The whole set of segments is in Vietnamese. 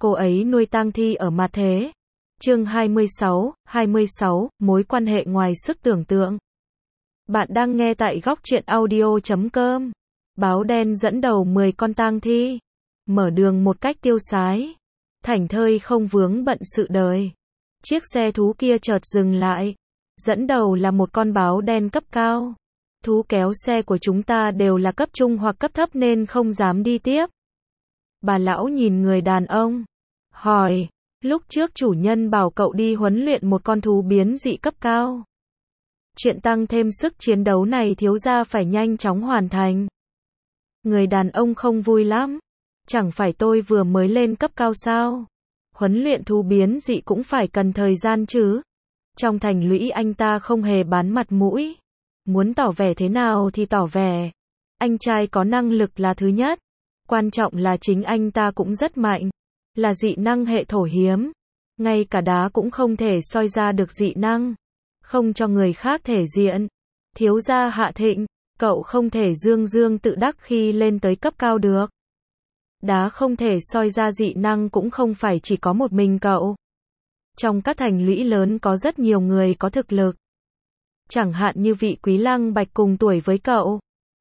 cô ấy nuôi tang thi ở mặt thế. Chương 26, mối quan hệ ngoài sức tưởng tượng. Bạn đang nghe tại góc truyện audio.com. Báo đen dẫn đầu 10 con tang thi, mở đường một cách tiêu sái, thảnh thơi không vướng bận sự đời. Chiếc xe thú kia chợt dừng lại, dẫn đầu là một con báo đen cấp cao. Thú kéo xe của chúng ta đều là cấp trung hoặc cấp thấp nên không dám đi tiếp. Bà lão nhìn người đàn ông, hỏi, lúc trước chủ nhân bảo cậu đi huấn luyện một con thú biến dị cấp cao. Chuyện tăng thêm sức chiến đấu này thiếu gia phải nhanh chóng hoàn thành. Người đàn ông không vui lắm. Chẳng phải tôi vừa mới lên cấp cao sao? Huấn luyện thú biến dị cũng phải cần thời gian chứ. Trong thành lũy anh ta không hề bán mặt mũi. Muốn tỏ vẻ thế nào thì tỏ vẻ. Anh trai có năng lực là thứ nhất. Quan trọng là chính anh ta cũng rất mạnh. Là dị năng hệ thổ hiếm. Ngay cả đá cũng không thể soi ra được dị năng. Không cho người khác thể diện. Thiếu gia Hạ Thịnh, cậu không thể dương dương tự đắc khi lên tới cấp cao được. Đá không thể soi ra dị năng cũng không phải chỉ có một mình cậu. Trong các thành lũy lớn có rất nhiều người có thực lực. Chẳng hạn như vị Quý Lăng Bạch cùng tuổi với cậu.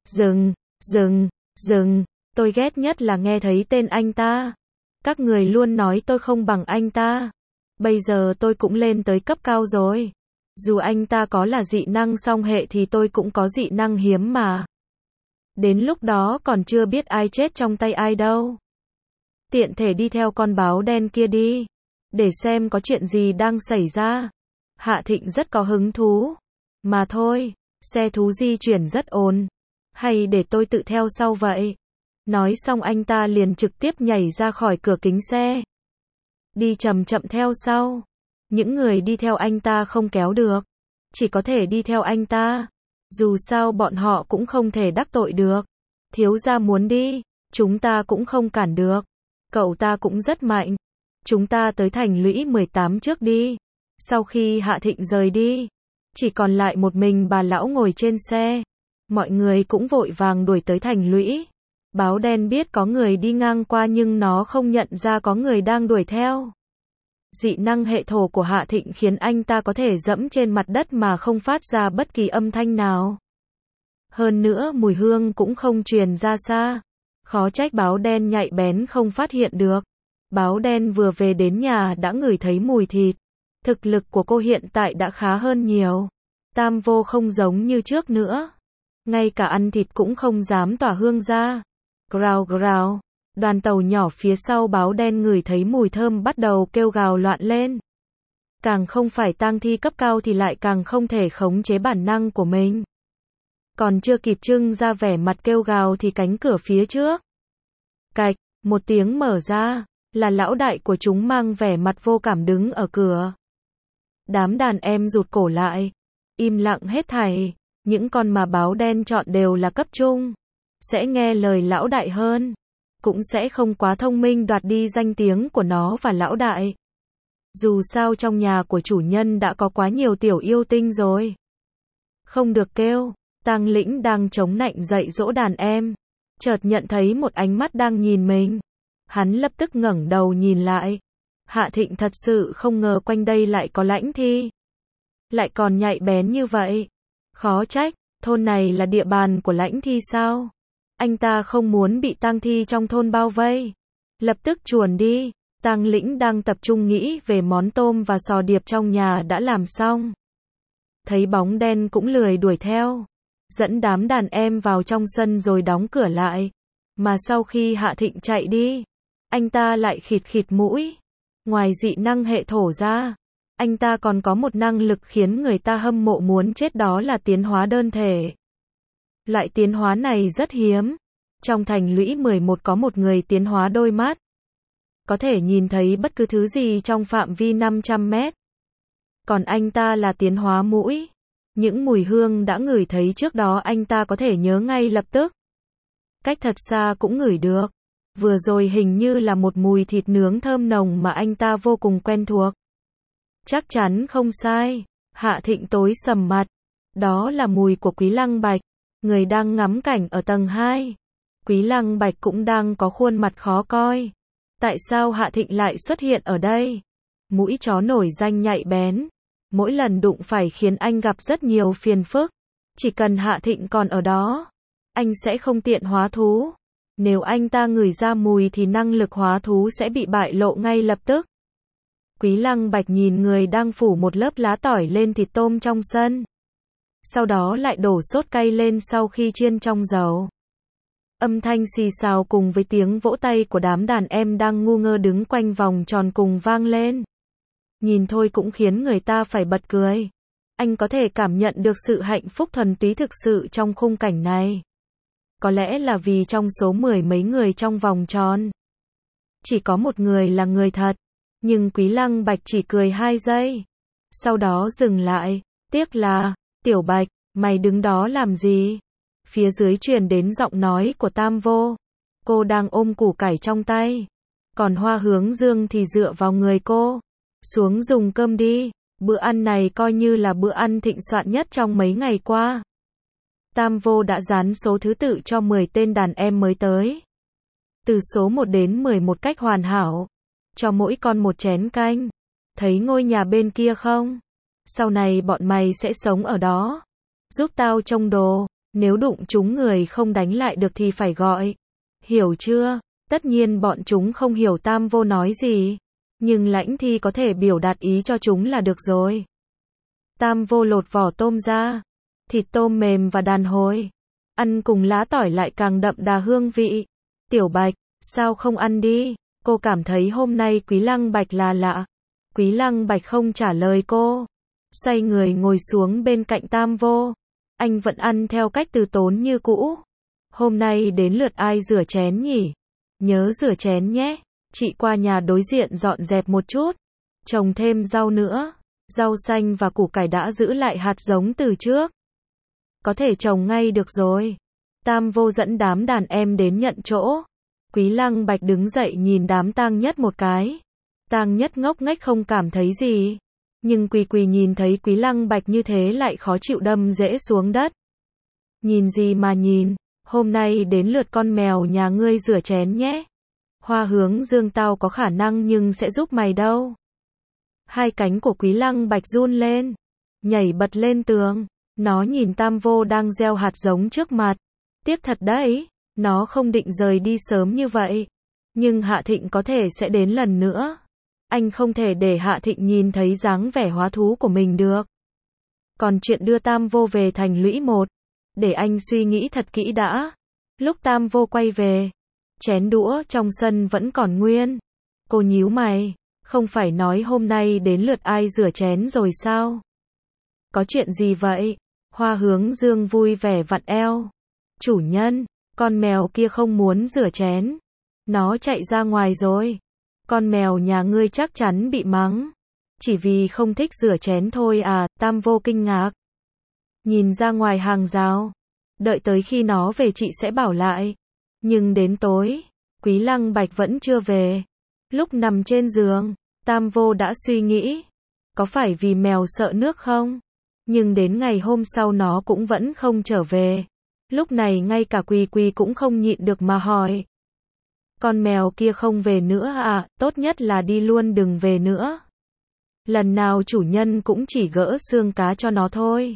Dừng, tôi ghét nhất là nghe thấy tên anh ta. Các người luôn nói tôi không bằng anh ta. Bây giờ tôi cũng lên tới cấp cao rồi. Dù anh ta có là dị năng song hệ thì tôi cũng có dị năng hiếm mà. Đến lúc đó còn chưa biết ai chết trong tay ai đâu. Tiện thể đi theo con báo đen kia đi. Để xem có chuyện gì đang xảy ra. Hạ Thịnh rất có hứng thú. Mà thôi, xe thú di chuyển rất ổn. Hay để tôi tự theo sau vậy? Nói xong anh ta liền trực tiếp nhảy ra khỏi cửa kính xe. Đi chậm chậm theo sau. Những người đi theo anh ta không kéo được. Chỉ có thể đi theo anh ta. Dù sao bọn họ cũng không thể đắc tội được. Thiếu gia muốn đi, chúng ta cũng không cản được. Cậu ta cũng rất mạnh. Chúng ta tới thành lũy 18 trước đi. Sau khi Hạ Thịnh rời đi, chỉ còn lại một mình bà lão ngồi trên xe. Mọi người cũng vội vàng đuổi tới thành lũy. Báo đen biết có người đi ngang qua nhưng nó không nhận ra có người đang đuổi theo. Dị năng hệ thổ của Hạ Thịnh khiến anh ta có thể dẫm trên mặt đất mà không phát ra bất kỳ âm thanh nào. Hơn nữa mùi hương cũng không truyền ra xa. Khó trách báo đen nhạy bén không phát hiện được. Báo đen vừa về đến nhà đã ngửi thấy mùi thịt. Thực lực của cô hiện tại đã khá hơn nhiều. Tam vô không giống như trước nữa. Ngay cả ăn thịt cũng không dám tỏa hương ra. Grào grào. Đoàn tàu nhỏ phía sau báo đen ngửi thấy mùi thơm bắt đầu kêu gào loạn lên. Càng không phải tang thi cấp cao thì lại càng không thể khống chế bản năng của mình. Còn chưa kịp trưng ra vẻ mặt kêu gào thì cánh cửa phía trước. Cạch, một tiếng mở ra, là lão đại của chúng mang vẻ mặt vô cảm đứng ở cửa. Đám đàn em rụt cổ lại, im lặng hết thảy, những con mà báo đen chọn đều là cấp trung. Sẽ nghe lời lão đại hơn. Cũng sẽ không quá thông minh đoạt đi danh tiếng của nó và lão đại. Dù sao trong nhà của chủ nhân đã có quá nhiều tiểu yêu tinh rồi. Không được kêu, Tang Lĩnh đang chống nạnh dạy dỗ đàn em. Chợt nhận thấy một ánh mắt đang nhìn mình. Hắn lập tức ngẩng đầu nhìn lại. Hạ Thịnh thật sự không ngờ quanh đây lại có lãnh thi. Lại còn nhạy bén như vậy. Khó trách, thôn này là địa bàn của lãnh thi sao? Anh ta không muốn bị tang thi trong thôn bao vây. Lập tức chuồn đi. Tang Lĩnh đang tập trung nghĩ về món tôm và sò điệp trong nhà đã làm xong. Thấy bóng đen cũng lười đuổi theo. Dẫn đám đàn em vào trong sân rồi đóng cửa lại. Mà sau khi Hạ Thịnh chạy đi, anh ta lại khịt khịt mũi. Ngoài dị năng hệ thổ ra, anh ta còn có một năng lực khiến người ta hâm mộ muốn chết, đó là tiến hóa đơn thể. Loại tiến hóa này rất hiếm. Trong thành lũy 11 có một người tiến hóa đôi mắt. Có thể nhìn thấy bất cứ thứ gì trong phạm vi 500 mét. Còn anh ta là tiến hóa mũi. Những mùi hương đã ngửi thấy trước đó anh ta có thể nhớ ngay lập tức. Cách thật xa cũng ngửi được. Vừa rồi hình như là một mùi thịt nướng thơm nồng mà anh ta vô cùng quen thuộc. Chắc chắn không sai. Hạ Thịnh tối sầm mặt. Đó là mùi của Quý Lăng Bạch. Người đang ngắm cảnh ở tầng 2. Quý Lăng Bạch cũng đang có khuôn mặt khó coi. Tại sao Hạ Thịnh lại xuất hiện ở đây? Mũi chó nổi danh nhạy bén. Mỗi lần đụng phải khiến anh gặp rất nhiều phiền phức. Chỉ cần Hạ Thịnh còn ở đó, anh sẽ không tiện hóa thú. Nếu anh ta ngửi ra mùi thì năng lực hóa thú sẽ bị bại lộ ngay lập tức. Quý Lăng Bạch nhìn người đang phủ một lớp lá tỏi lên thịt tôm trong sân. Sau đó lại đổ sốt cay lên sau khi chiên trong dầu. Âm thanh xì xào cùng với tiếng vỗ tay của đám đàn em đang ngu ngơ đứng quanh vòng tròn cùng vang lên. Nhìn thôi cũng khiến người ta phải bật cười. Anh có thể cảm nhận được sự hạnh phúc thuần túy thực sự trong khung cảnh này. Có lẽ là vì trong số 10 mấy người trong vòng tròn, chỉ có một người là người thật. Nhưng Quý Lăng Bạch chỉ cười 2 giây. Sau đó dừng lại. Tiếc là, Tiểu Bạch, mày đứng đó làm gì? Phía dưới truyền đến giọng nói của Tam Vô. Cô đang ôm củ cải trong tay. Còn Hoa Hướng Dương thì dựa vào người cô. Xuống dùng cơm đi. Bữa ăn này coi như là bữa ăn thịnh soạn nhất trong mấy ngày qua. Tam Vô đã dán số thứ tự cho 10 tên đàn em mới tới. Từ số 1 đến 10 một cách hoàn hảo. Cho mỗi con một chén canh. Thấy ngôi nhà bên kia không? Sau này bọn mày sẽ sống ở đó. Giúp tao trông đồ. Nếu đụng chúng người không đánh lại được thì phải gọi. Hiểu chưa? Tất nhiên bọn chúng không hiểu Tam Vô nói gì. Nhưng Lãnh Thi có thể biểu đạt ý cho chúng là được rồi. Tam Vô lột vỏ tôm ra. Thịt tôm mềm và đàn hồi. Ăn cùng lá tỏi lại càng đậm đà hương vị. Tiểu Bạch, sao không ăn đi? Cô cảm thấy hôm nay Quý Lăng Bạch là lạ. Quý Lăng Bạch không trả lời cô. Xoay người ngồi xuống bên cạnh Tam Vô. Anh vẫn ăn theo cách từ tốn như cũ. Hôm nay đến lượt ai rửa chén nhỉ? Nhớ rửa chén nhé. Chị qua nhà đối diện dọn dẹp một chút. Trồng thêm rau nữa. Rau xanh và củ cải đã giữ lại hạt giống từ trước. Có thể trồng ngay được rồi. Tam Vô dẫn đám đàn em đến nhận chỗ. Quý Lăng Bạch đứng dậy nhìn đám Tang Nhất một cái. Tang Nhất ngốc nghếch không cảm thấy gì. Nhưng Quỳ Quỳ nhìn thấy Quý Lăng Bạch như thế lại khó chịu đâm rễ xuống đất. Nhìn gì mà nhìn, hôm nay đến lượt con mèo nhà ngươi rửa chén nhé. Hoa Hướng Dương tao có khả năng nhưng sẽ giúp mày đâu. Hai cánh của Quý Lăng Bạch run lên, nhảy bật lên tường. Nó nhìn Tam Vô đang gieo hạt giống trước mặt. Tiếc thật đấy, nó không định rời đi sớm như vậy. Nhưng Hạ Thịnh có thể sẽ đến lần nữa. Anh không thể để Hạ Thịnh nhìn thấy dáng vẻ hóa thú của mình được. Còn chuyện đưa Tam Vô về thành lũy 1, để anh suy nghĩ thật kỹ đã. Lúc Tam Vô quay về, chén đũa trong sân vẫn còn nguyên. Cô nhíu mày, không phải nói hôm nay đến lượt ai rửa chén rồi sao? Có chuyện gì vậy? Hoa Hướng Dương vui vẻ vặn eo. Chủ nhân, con mèo kia không muốn rửa chén. Nó chạy ra ngoài rồi. Con mèo nhà ngươi chắc chắn bị mắng. Chỉ vì không thích rửa chén thôi à? Tam Vô kinh ngạc. Nhìn ra ngoài hàng rào. Đợi tới khi nó về chị sẽ bảo lại. Nhưng đến tối, Quý Lăng Bạch vẫn chưa về. Lúc nằm trên giường, Tam Vô đã suy nghĩ. Có phải vì mèo sợ nước không? Nhưng đến ngày hôm sau nó cũng vẫn không trở về. Lúc này ngay cả Quỳ Quỳ cũng không nhịn được mà hỏi. Con mèo kia không về nữa à? Tốt nhất là đi luôn đừng về nữa. Lần nào chủ nhân cũng chỉ gỡ xương cá cho nó thôi.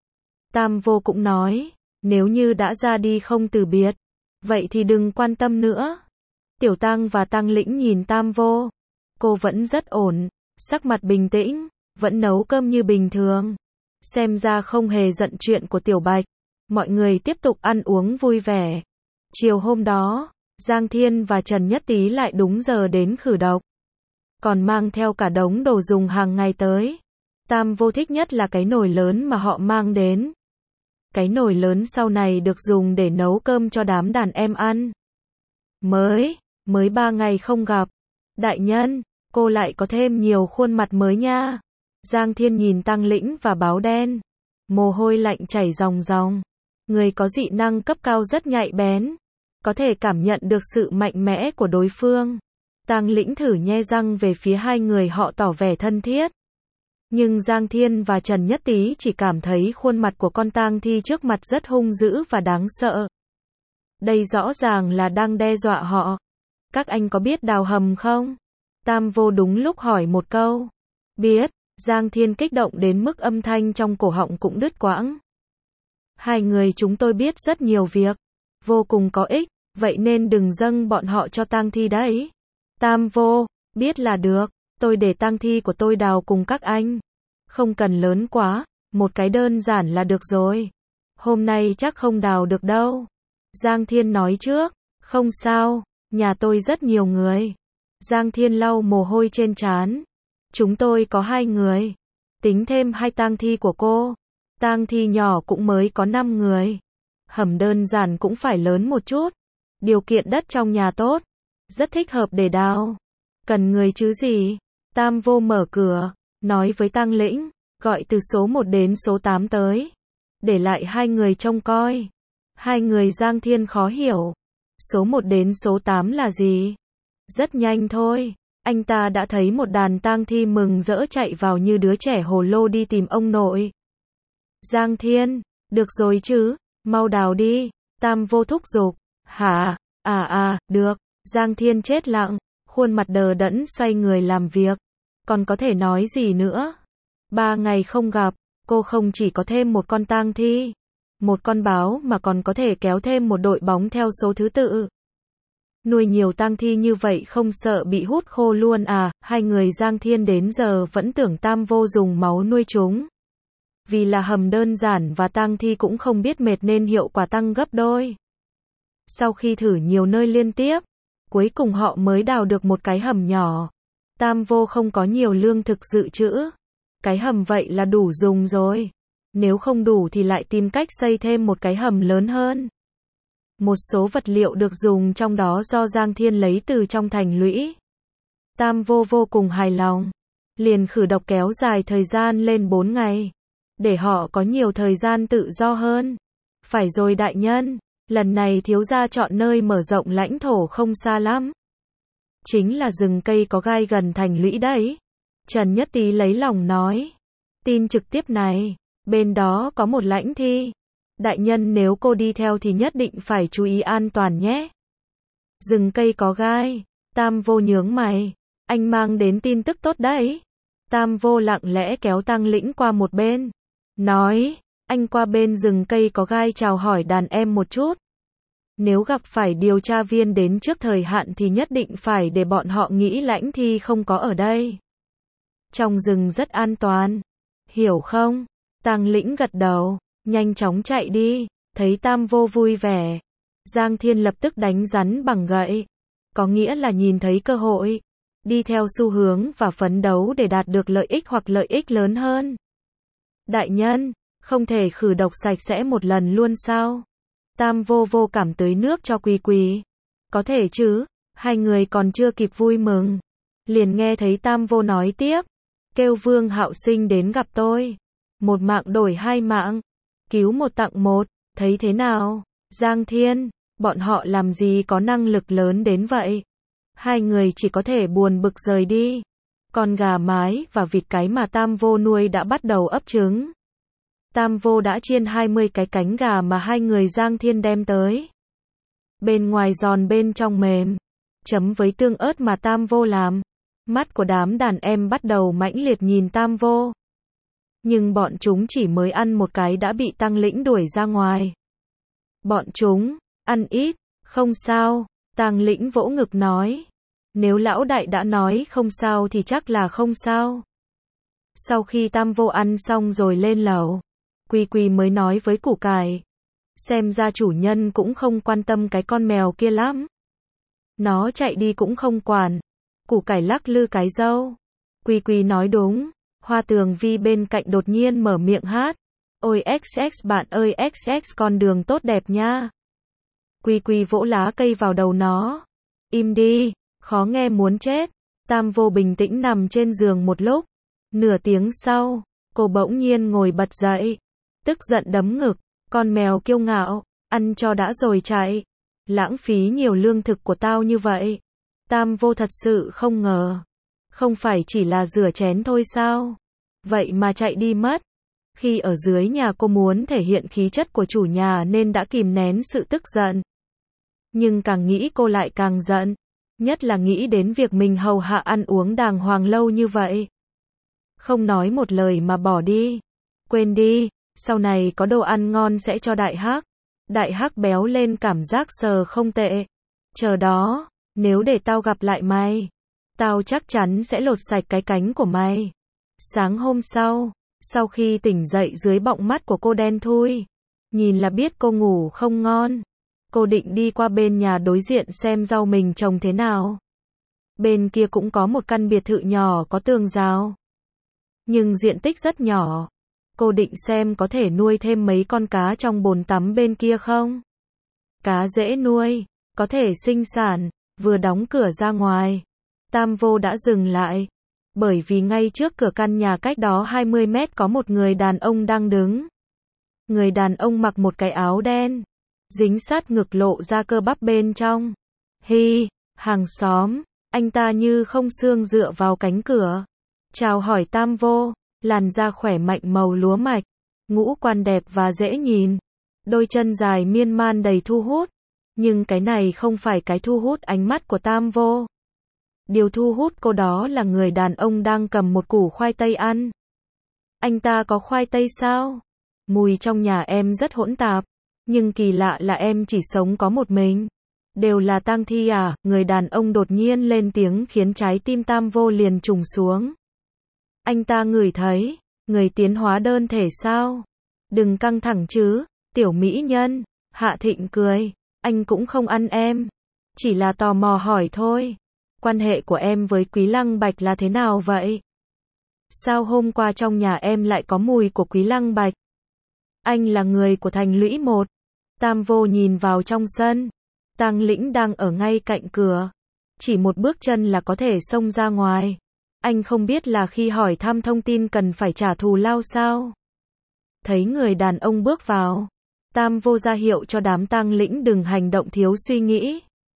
Tam Vô cũng nói, nếu như đã ra đi không từ biệt, vậy thì đừng quan tâm nữa. Tiểu Tăng và Tăng Lĩnh nhìn Tam Vô. Cô vẫn rất ổn, sắc mặt bình tĩnh, vẫn nấu cơm như bình thường. Xem ra không hề giận chuyện của Tiểu Bạch. Mọi người tiếp tục ăn uống vui vẻ. Chiều hôm đó, Giang Thiên và Trần Nhất Tý lại đúng giờ đến khử độc. Còn mang theo cả đống đồ dùng hàng ngày tới. Tam Vô thích nhất là cái nồi lớn mà họ mang đến. Cái nồi lớn sau này được dùng để nấu cơm cho đám đàn em ăn. Mới 3 ngày không gặp. Đại nhân, cô lại có thêm nhiều khuôn mặt mới nha. Giang Thiên nhìn Tăng Lĩnh và Báo Đen. Mồ hôi lạnh chảy ròng ròng. Người có dị năng cấp cao rất nhạy bén. Có thể cảm nhận được sự mạnh mẽ của đối phương. Tăng Lĩnh thử nhe răng về phía hai người họ tỏ vẻ thân thiết. Nhưng Giang Thiên và Trần Nhất Tý chỉ cảm thấy khuôn mặt của con tang thi trước mặt rất hung dữ và đáng sợ. Đây rõ ràng là đang đe dọa họ. Các anh có biết đào hầm không? Tam vô đúng lúc hỏi một câu. Biết, Giang Thiên kích động đến mức âm thanh trong cổ họng cũng đứt quãng. Hai người chúng tôi biết rất nhiều việc, vô cùng có ích, vậy nên đừng dâng bọn họ cho tang thi đấy. Tam vô, biết là được, tôi để tang thi của tôi đào cùng các anh. Không cần lớn quá, một cái đơn giản là được rồi. Hôm nay chắc không đào được đâu. Giang Thiên nói trước, không sao, nhà tôi rất nhiều người. Giang Thiên lau mồ hôi trên trán. Chúng tôi có 2 người, tính thêm 2 tang thi của cô. Tang thi nhỏ cũng mới có 5 người. Hầm đơn giản cũng phải lớn một chút. Điều kiện đất trong nhà tốt, rất thích hợp để đào. Cần người chứ gì? Tam vô mở cửa, nói với Tăng Lĩnh, gọi từ số 1 đến số 8 tới. Để lại 2 người trông coi. 2 người Giang Thiên khó hiểu. Số 1 đến số 8 là gì? Rất nhanh thôi. Anh ta đã thấy một đàn tang thi mừng rỡ chạy vào như đứa trẻ hồ lô đi tìm ông nội. Giang Thiên, được rồi chứ, mau đào đi. Tam vô thúc giục. Hả? Được. Giang Thiên chết lặng, khuôn mặt đờ đẫn xoay người làm việc. Còn có thể nói gì nữa? 3 ngày không gặp, cô không chỉ có thêm một con tang thi, một con báo mà còn có thể kéo thêm một đội bóng theo số thứ tự. Nuôi nhiều tang thi như vậy không sợ bị hút khô luôn à? Hai người Giang Thiên đến giờ vẫn tưởng Tam vô dùng máu nuôi chúng. Vì là hầm đơn giản và tang thi cũng không biết mệt nên hiệu quả tăng gấp đôi. Sau khi thử nhiều nơi liên tiếp, cuối cùng họ mới đào được một cái hầm nhỏ. Tam vô không có nhiều lương thực dự trữ. Cái hầm vậy là đủ dùng rồi. Nếu không đủ thì lại tìm cách xây thêm một cái hầm lớn hơn. Một số vật liệu được dùng trong đó do Giang Thiên lấy từ trong thành lũy. Tam vô cùng hài lòng. Liền khử độc kéo dài thời gian lên 4 ngày. Để họ có nhiều thời gian tự do hơn. Phải rồi đại nhân, lần này thiếu gia chọn nơi mở rộng lãnh thổ không xa lắm. Chính là rừng cây có gai gần thành lũy đấy. Trần Nhất Tý lấy lòng nói. Tin trực tiếp này, bên đó có một lãnh thi. Đại nhân nếu cô đi theo thì nhất định phải chú ý an toàn nhé. Rừng cây có gai. Tam vô nhướng mày. Anh mang đến tin tức tốt đấy. Tam vô lặng lẽ kéo Tăng Lĩnh qua một bên. Nói, anh qua bên rừng cây có gai chào hỏi đàn em một chút. Nếu gặp phải điều tra viên đến trước thời hạn thì nhất định phải để bọn họ nghĩ lãnh thi không có ở đây. Trong rừng rất an toàn. Hiểu không? Tăng Lĩnh gật đầu. Nhanh chóng chạy đi. Thấy Tam vô vui vẻ. Giang Thiên lập tức đánh rắn bằng gậy. Có nghĩa là nhìn thấy cơ hội. Đi theo xu hướng và phấn đấu để đạt được lợi ích hoặc lợi ích lớn hơn. Đại nhân, không thể khử độc sạch sẽ một lần luôn sao? Tam vô cảm tưới nước cho Quỳ Quỳ. Có thể chứ, hai người còn chưa kịp vui mừng. Liền nghe thấy Tam vô nói tiếp. Kêu Vương Hạo Sinh đến gặp tôi. 1 mạng đổi 2 mạng. Cứu 1 tặng 1, thấy thế nào? Giang Thiên, bọn họ làm gì có năng lực lớn đến vậy? Hai người chỉ có thể buồn bực rời đi. Con gà mái và vịt cái mà Tam vô nuôi đã bắt đầu ấp trứng. Tam vô đã chiên 20 cái cánh gà mà hai người Giang Thiên đem tới. Bên ngoài giòn bên trong mềm. Chấm với tương ớt mà Tam vô làm. Mắt của đám đàn em bắt đầu mãnh liệt nhìn Tam vô. Nhưng bọn chúng chỉ mới ăn một cái đã bị Tăng Lĩnh đuổi ra ngoài. Bọn chúng, ăn ít, không sao. Tăng Lĩnh vỗ ngực nói. Nếu lão đại đã nói không sao thì chắc là không sao. Sau khi Tam vô ăn xong rồi lên lầu. Quỳ Quỳ mới nói với Củ Cải. Xem ra chủ nhân cũng không quan tâm cái con mèo kia lắm. Nó chạy đi cũng không quản. Củ Cải lắc lư cái râu. Quỳ Quỳ nói đúng. Hoa Tường Vi bên cạnh đột nhiên mở miệng hát. Ôi XX bạn ơi XX con đường tốt đẹp nha. Quỳ Quỳ vỗ lá cây vào đầu nó. Im đi, khó nghe muốn chết. Tam vô bình tĩnh nằm trên giường một lúc. Nửa tiếng sau, cô bỗng nhiên ngồi bật dậy. Tức giận đấm ngực. Con mèo kiêu ngạo, ăn cho đã rồi chạy. Lãng phí nhiều lương thực của tao như vậy. Tam vô thật sự không ngờ. Không phải chỉ là rửa chén thôi sao? Vậy mà chạy đi mất. Khi ở dưới nhà cô muốn thể hiện khí chất của chủ nhà nên đã kìm nén sự tức giận. Nhưng càng nghĩ cô lại càng giận. Nhất là nghĩ đến việc mình hầu hạ ăn uống đàng hoàng lâu như vậy. Không nói một lời mà bỏ đi. Quên đi, sau này có đồ ăn ngon sẽ cho Đại Hắc. Đại Hắc béo lên cảm giác sờ không tệ. Chờ đó, nếu để tao gặp lại mày, tao chắc chắn sẽ lột sạch cái cánh của mày. Sáng hôm sau khi tỉnh dậy dưới bọng mắt của cô đen thui, nhìn là biết cô ngủ không ngon. Cô định đi qua bên nhà đối diện xem rau mình trồng thế nào. Bên kia cũng có một căn biệt thự nhỏ có tường rào, nhưng diện tích rất nhỏ. Cô định xem có thể nuôi thêm mấy con cá trong bồn tắm bên kia không. Cá dễ nuôi, có thể sinh sản. Vừa đóng cửa ra ngoài, Tam Vô đã dừng lại. Bởi vì ngay trước cửa căn nhà cách đó 20 mét có một người đàn ông đang đứng. Người đàn ông mặc một cái áo đen, dính sát ngực lộ ra cơ bắp bên trong. Hi, hàng xóm, anh ta như không xương dựa vào cánh cửa. Chào hỏi Tam Vô, làn da khỏe mạnh màu lúa mạch, ngũ quan đẹp và dễ nhìn. Đôi chân dài miên man đầy thu hút. Nhưng cái này không phải cái thu hút ánh mắt của Tam Vô. Điều thu hút cô đó là người đàn ông đang cầm một củ khoai tây ăn. Anh ta có khoai tây sao? Mùi trong nhà em rất hỗn tạp. Nhưng kỳ lạ là em chỉ sống có một mình. Đều là tang thi à? Người đàn ông đột nhiên lên tiếng khiến trái tim Tam Vô liền trùng xuống. Anh ta ngửi thấy, người tiến hóa đơn thể sao? Đừng căng thẳng chứ, tiểu mỹ nhân. Hạ Thịnh cười, anh cũng không ăn em. Chỉ là tò mò hỏi thôi. Quan hệ của em với Quý Lăng Bạch là thế nào vậy? Sao hôm qua trong nhà em lại có mùi của Quý Lăng Bạch? Anh là người của Thành Lũy 1. Tam Vô nhìn vào trong sân. Tang Lĩnh đang ở ngay cạnh cửa. Chỉ một bước chân là có thể xông ra ngoài. Anh không biết là khi hỏi thăm thông tin cần phải trả thù lao sao? Thấy người đàn ông bước vào, Tam Vô ra hiệu cho đám Tang Lĩnh đừng hành động thiếu suy nghĩ.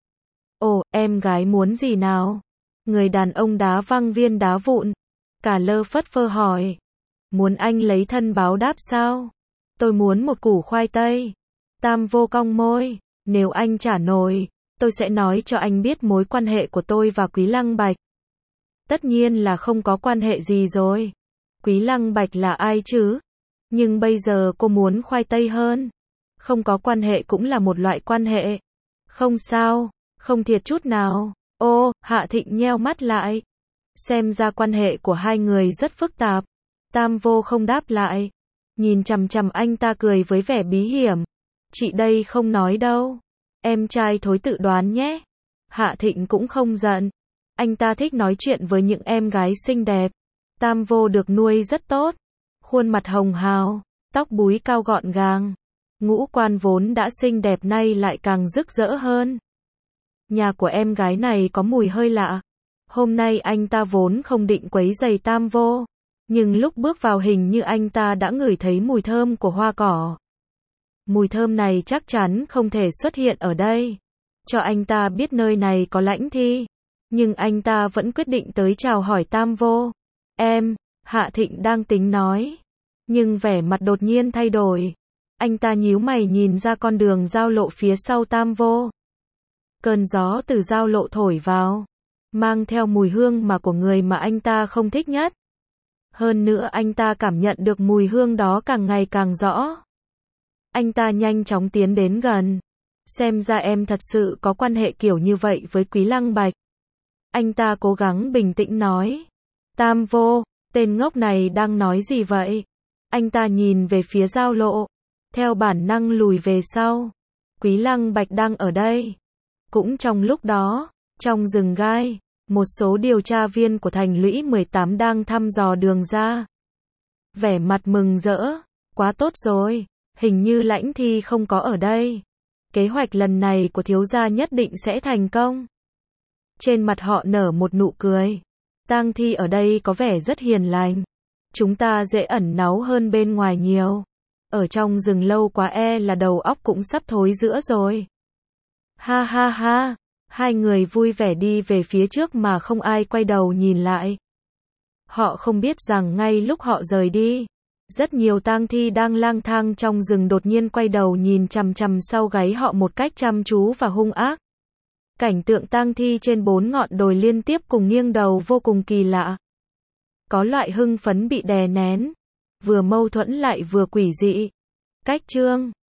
Ồ, em gái muốn gì nào? Người đàn ông đá văng viên đá vụn. Cả lơ phất phơ hỏi. Muốn anh lấy thân báo đáp sao? Tôi muốn một củ khoai tây. Tam Vô cong môi. Nếu anh trả nổi, tôi sẽ nói cho anh biết mối quan hệ của tôi và Quý Lăng Bạch. Tất nhiên là không có quan hệ gì rồi. Quý Lăng Bạch là ai chứ? Nhưng bây giờ cô muốn khoai tây hơn. Không có quan hệ cũng là một loại quan hệ. Không sao, không thiệt chút nào. Ô, Hạ Thịnh nheo mắt lại. Xem ra quan hệ của hai người rất phức tạp. Tam Vô không đáp lại. Nhìn chằm chằm anh ta cười với vẻ bí hiểm. Chị đây không nói đâu. Em trai thối tự đoán nhé. Hạ Thịnh cũng không giận. Anh ta thích nói chuyện với những em gái xinh đẹp. Tam Vô được nuôi rất tốt. Khuôn mặt hồng hào, tóc búi cao gọn gàng. Ngũ quan vốn đã xinh đẹp nay lại càng rực rỡ hơn. Nhà của em gái này có mùi hơi lạ. Hôm nay anh ta vốn không định quấy rầy Tam Vô. Nhưng lúc bước vào hình như anh ta đã ngửi thấy mùi thơm của hoa cỏ. Mùi thơm này chắc chắn không thể xuất hiện ở đây. Cho anh ta biết nơi này có lãnh thi. Nhưng anh ta vẫn quyết định tới chào hỏi Tam Vô. Em, Hạ Thịnh đang tính nói. Nhưng vẻ mặt đột nhiên thay đổi. Anh ta nhíu mày nhìn ra con đường giao lộ phía sau Tam Vô. Cơn gió từ giao lộ thổi vào. Mang theo mùi hương của người mà anh ta không thích nhất. Hơn nữa anh ta cảm nhận được mùi hương đó càng ngày càng rõ. Anh ta nhanh chóng tiến đến gần. Xem ra em thật sự có quan hệ kiểu như vậy với Quý Lăng Bạch. Anh ta cố gắng bình tĩnh nói. Tam Vô, tên ngốc này đang nói gì vậy? Anh ta nhìn về phía giao lộ. Theo bản năng lùi về sau. Quý Lăng Bạch đang ở đây. Cũng trong lúc đó, trong rừng gai, một số điều tra viên của Thành Lũy 18 đang thăm dò đường ra. Vẻ mặt mừng rỡ. Quá tốt rồi. Hình như lãnh thi không có ở đây. Kế hoạch lần này của thiếu gia nhất định sẽ thành công. Trên mặt họ nở một nụ cười. Tang thi ở đây có vẻ rất hiền lành. Chúng ta dễ ẩn náu hơn bên ngoài nhiều. Ở trong rừng lâu quá là đầu óc cũng sắp thối rữa rồi. Ha ha ha. Hai người vui vẻ đi về phía trước mà không ai quay đầu nhìn lại. Họ không biết rằng ngay lúc họ rời đi, rất nhiều tang thi đang lang thang trong rừng đột nhiên quay đầu nhìn chằm chằm sau gáy họ một cách chăm chú và hung ác. Cảnh tượng tang thi trên 4 ngọn đồi liên tiếp cùng nghiêng đầu vô cùng kỳ lạ. Có loại hưng phấn bị đè nén, vừa mâu thuẫn lại vừa quỷ dị. Cách chương